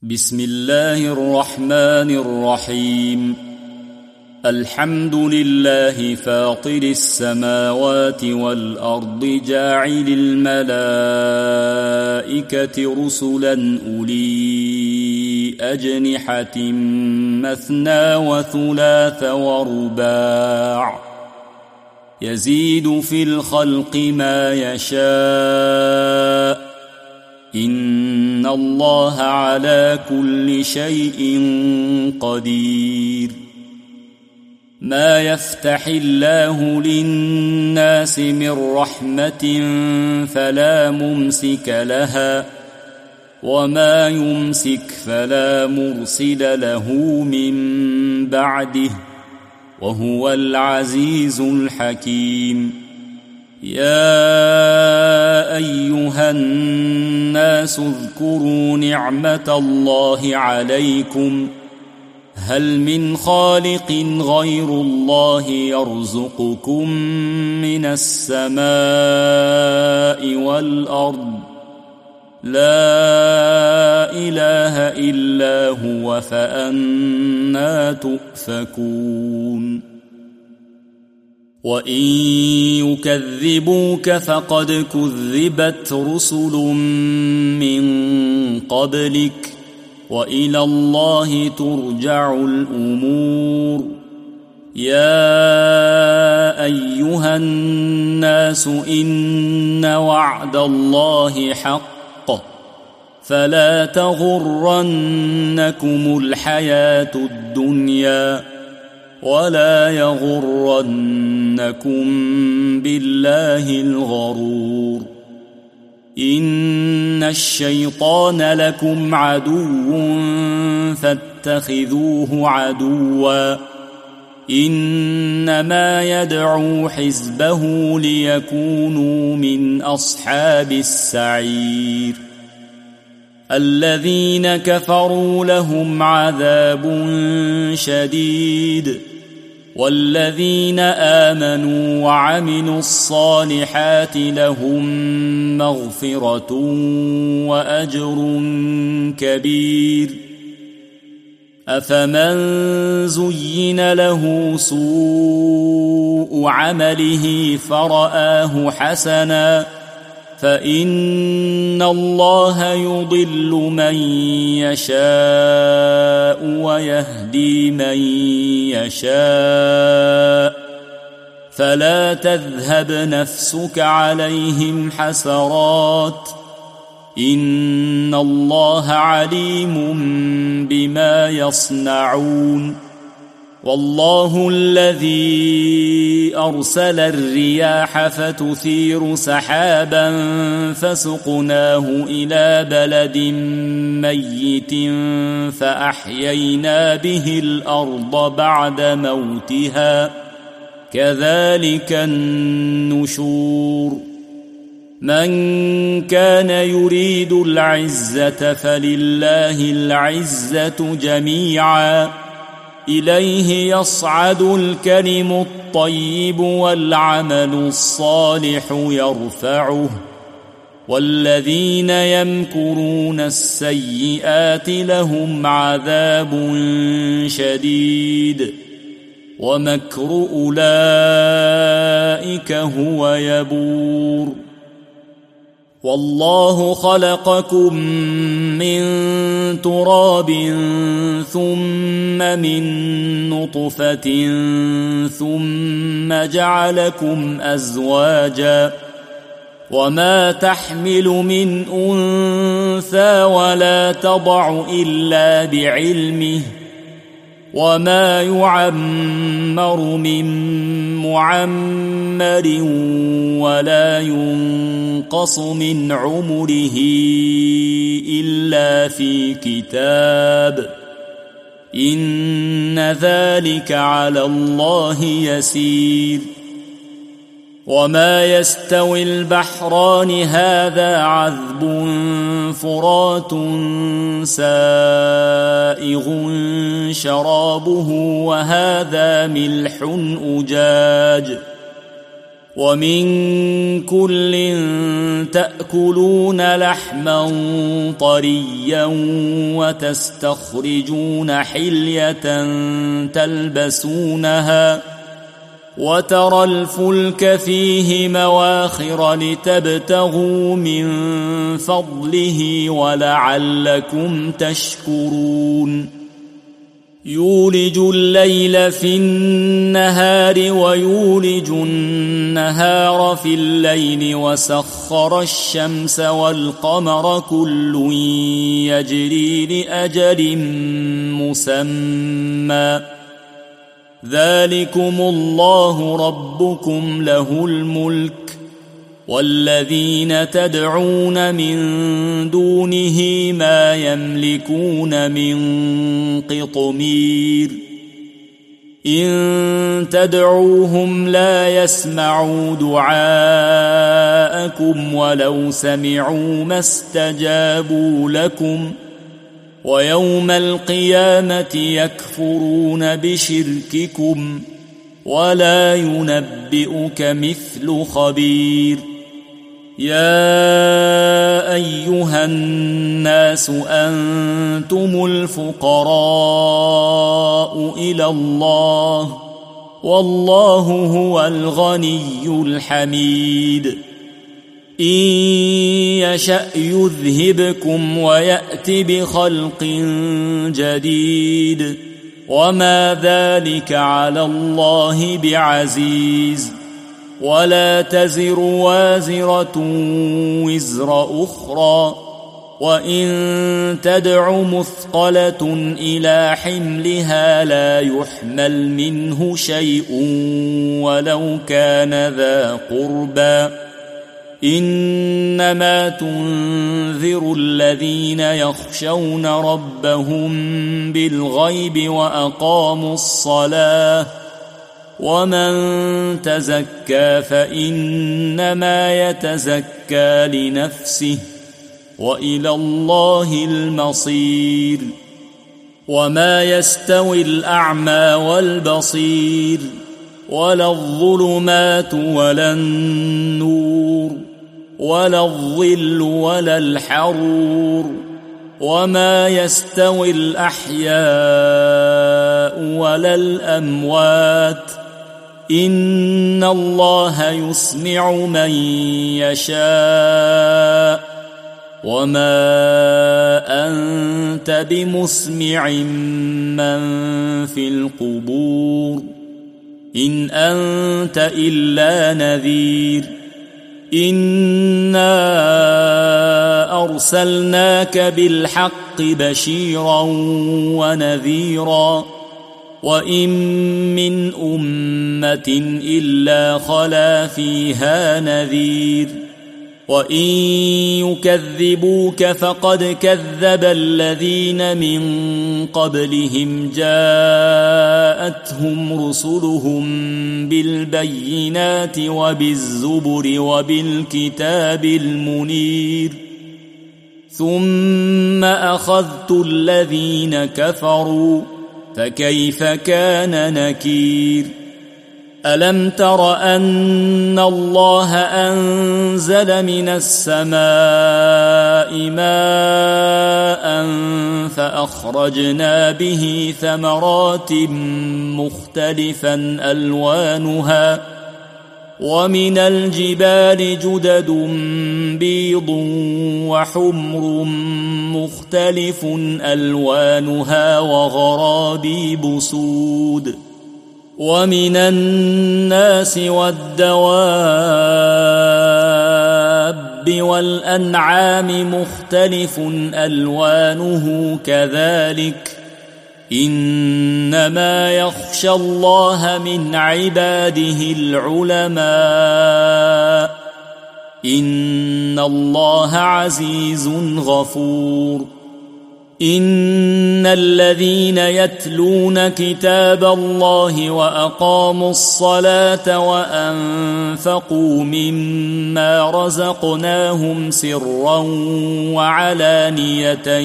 بسم الله الرحمن الرحيم. الحمد لله فاطر السماوات والأرض جاعل الملائكة رسلا أولي أجنحة مثنى وثلاث ورباع يزيد في الخلق ما يشاء إن الله على كل شيء قدير. ما يفتح الله للناس من رحمة فلا ممسك لها وما يمسك فلا مرسل له من بعده وهو العزيز الحكيم. يا أيها الناس اذكروا نعمة الله عليكم هل من خالق غير الله يرزقكم من السماء والأرض لا إله إلا هو فأنى تؤفكون. وإن يكذبوك فقد كذبت رسل من قبلك وإلى الله ترجع الأمور. يا أيها الناس إن وعد الله حق فلا تغرنكم الحياة الدنيا ولا يغرنكم بالله الغرور. إن الشيطان لكم عدو فاتخذوه عدوا إنما يدعو حزبه ليكونوا من أصحاب السعير. الذين كفروا لهم عذاب شديد والذين آمنوا وعملوا الصالحات لهم مغفرة وأجر كبير. أفمن زين له سوء عمله فرآه حسنا فإن الله يضل من يشاء ويهدي من يشاء فلا تذهب نفسك عليهم حسرات إن الله عليم بما يصنعون. والله الذي أرسل الرياح فتثير سحابا فسقناه إلى بلد ميت فأحيينا به الأرض بعد موتها كذلك النشور. من كان يريد العزة فلله العزة جميعا إليه يصعد الكلم الطيب والعمل الصالح يرفعه والذين يمكرون السيئات لهم عذاب شديد ومكر أولئك هو يبور. والله خلقكم من تراب ثم من نطفة ثم جعلكم أزواجا وما تحمل من أنثى ولا تضع إلا بعلمه وما يعمر من معمر ولا ينقص من عمره إلا في كتاب إن ذلك على الله يسير. وما يستوي البحران هذا عذب فرات سائغ شرابه وهذا ملح أجاج ومن كل تأكلون لحما طريا وتستخرجون حلية تلبسونها وترى الفلك فيه مواخر لتبتغوا من فضله ولعلكم تشكرون يولج الليل في النهار ويولج النهار في الليل وسخر الشمس والقمر كل يجري لأجل مسمى ذلكم الله ربكم له الملك والذين تدعون من دونه ما يملكون من قطمير إن تدعوهم لا يسمعوا دعاءكم ولو سمعوا ما استجابوا لكم ويوم القيامة يكفرون بشرككم ولا ينبئك مثل خبير يا أيها الناس أنتم الفقراء إلى الله والله هو الغني الحميد إن يشأ يذهبكم ويأت بخلق جديد وما ذلك على الله بعزيز ولا تزر وازرة وزر أخرى وإن تدع مثقلة إلى حملها لا يحمل منه شيء ولو كان ذا قربى إنما تنذر الذين يخشون ربهم بالغيب وأقاموا الصلاة ومن تزكى فإنما يتزكى لنفسه وإلى الله المصير وما يستوي الأعمى والبصير ولا الظلمات ولا النور ولا الظل ولا الحرور وما يستوي الأحياء ولا الأموات إن الله يسمع من يشاء وما أنت بمسمع من في القبور إن أنت إلا نذير إنا أرسلناك بالحق بشيرا ونذيرا وإن من أمة إلا خلا فيها نذير وإن يكذبوك فقد كذب الذين من قبلهم جاءتهم رسلهم بالبينات وبالزبر وبالكتاب المنير ثم أخذت الذين كفروا فكيف كان نكير ألم تر أن الله أنزل من السماء ماء فأخرجنا به ثمرات مختلفا ألوانها ومن الجبال جدد بيض وحمر مختلف ألوانها وغرابيب سود ومن الناس والدواب والأنعام مختلف ألوانه كذلك إنما يخشى الله من عباده العلماء إن الله عزيز غفور إن الذين يتلون كتاب الله وأقاموا الصلاة وأنفقوا مما رزقناهم سرا وعلانية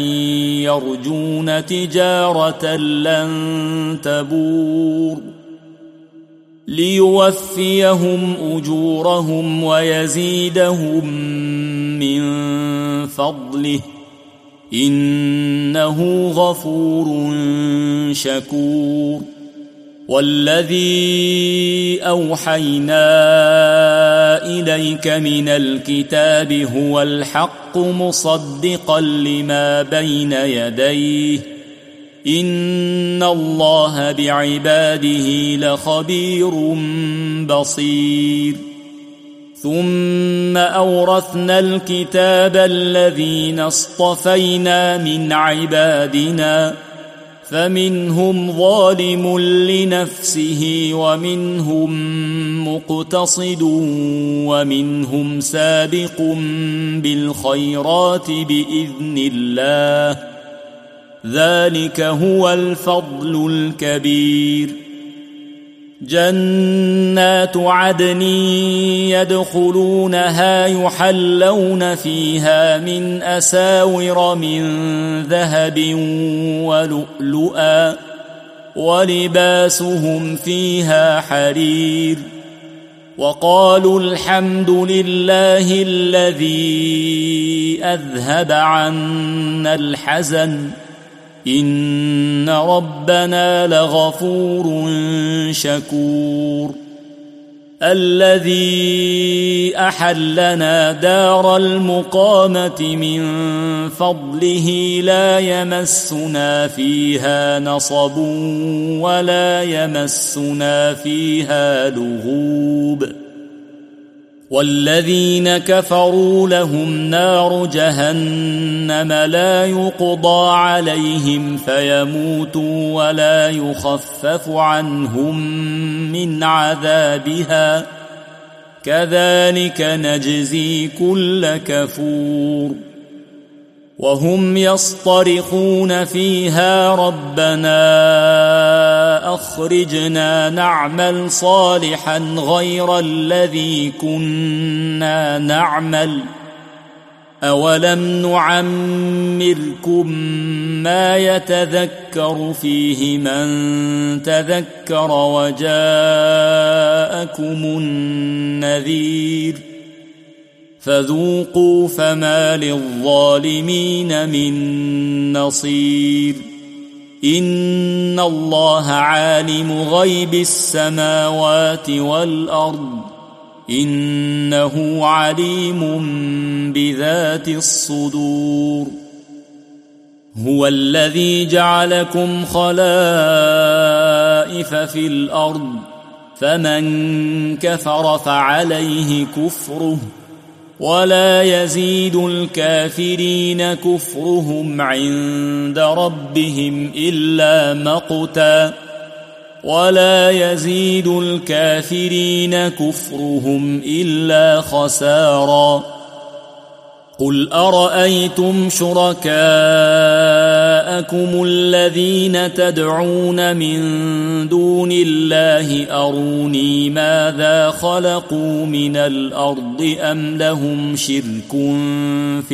يرجون تجارة لن تبور ليوفيهم أجورهم ويزيدهم من فضله إنه غفور شكور. والذي أوحينا إليك من الكتاب هو الحق مصدقا لما بين يديه إن الله بعباده لخبير بصير. ثم أورثنا الكتاب الذين اصطفينا من عبادنا فمنهم ظالم لنفسه ومنهم مقتصد ومنهم سابق بالخيرات بإذن الله ذلك هو الفضل الكبير. جنات عدن يدخلونها يحلون فيها من أساور من ذهب ولؤلؤا ولباسهم فيها حرير. وقالوا الحمد لله الذي أذهب عنا الحزن إن ربنا لغفور شكور. الذي أحلنا دار المقامة من فضله لا يمسنا فيها نصب ولا يمسنا فيها لغوب. والذين كفروا لهم نار جهنم لا يقضى عليهم فيموتوا ولا يخفف عنهم من عذابها كذلك نجزي كل كفور. وهم يصطرخون فيها ربنا أخرجنا نعمل صالحا غير الذي كنا نعمل أولم نعمركم ما يتذكر فيه من تذكر وجاءكم النذير فذوقوا فما للظالمين من نصير. إن الله عالم غيب السماوات والأرض إنه عليم بذات الصدور. هو الذي جعلكم خلائف في الأرض فمن كفر فعليه كفره ولا يزيد الكافرين كفرهم عند ربهم إلا مقتا ولا يزيد الكافرين كفرهم إلا خسارا. قل أرأيتم شركاءكم الذين تدعون من دون الله أروني ماذا خلقوا من الأرض أم لهم شرك في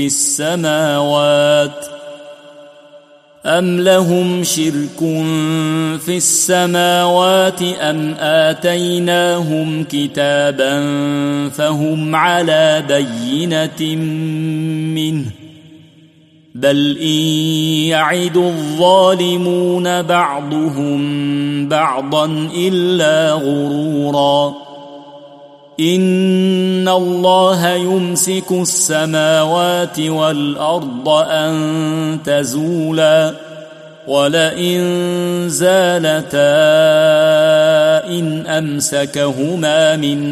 السماوات أم آتيناهم كتابا فهم على بينة منه بل إن يعد الظالمون بعضهم بعضا إلا غرورا. إن الله يمسك السماوات والأرض أن تزولا ولئن زالتا إن أمسكهما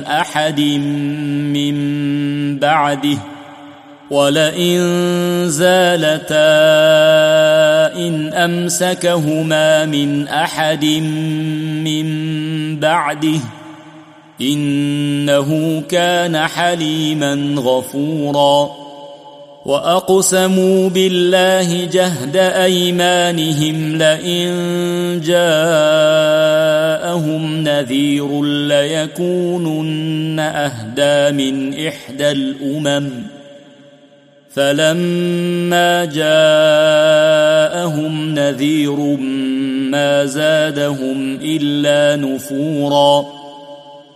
من أحد من بعده إنه كان حليما غفورا. وأقسموا بالله جهد أيمانهم لئن جاءهم نذير ليكونن أهدى من إحدى الأمم فلما جاءهم نذير ما زادهم إلا نفورا.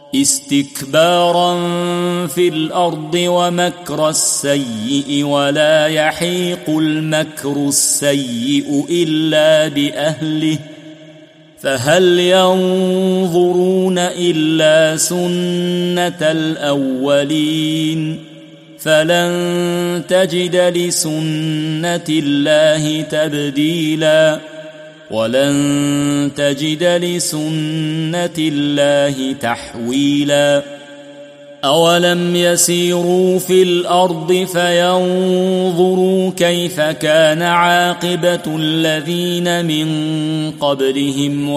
استكبارا في الأرض ومكر السيء ولا يحيق المكر السيء إلا بأهله فهل ينظرون إلا سنة الأولين فلن تجد لسنة الله تبديلا ولن تجد لسنة الله تحويلا أولم يسيروا في الأرض فينظروا كيف كان عاقبة الذين من قبلهم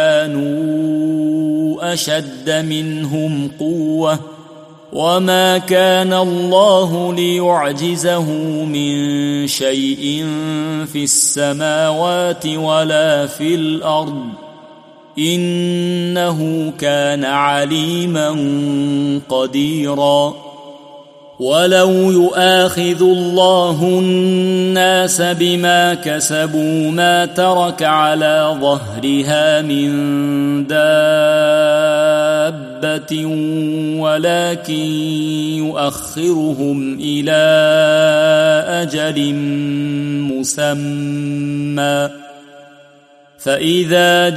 وكانوا أشد منهم قوة وما كان الله ليعجزه من شيء في السماوات ولا في الأرض إنه كان عليما قديرا ولو يؤاخذ الله الناس بما كسبوا ما ترك على ظهرها من دابة ولكن يؤخرهم إلى أجل مسمى فإذا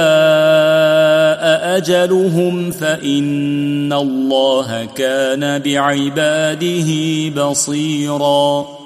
جاء أجلهم فإن الله كان بعباده بصيراً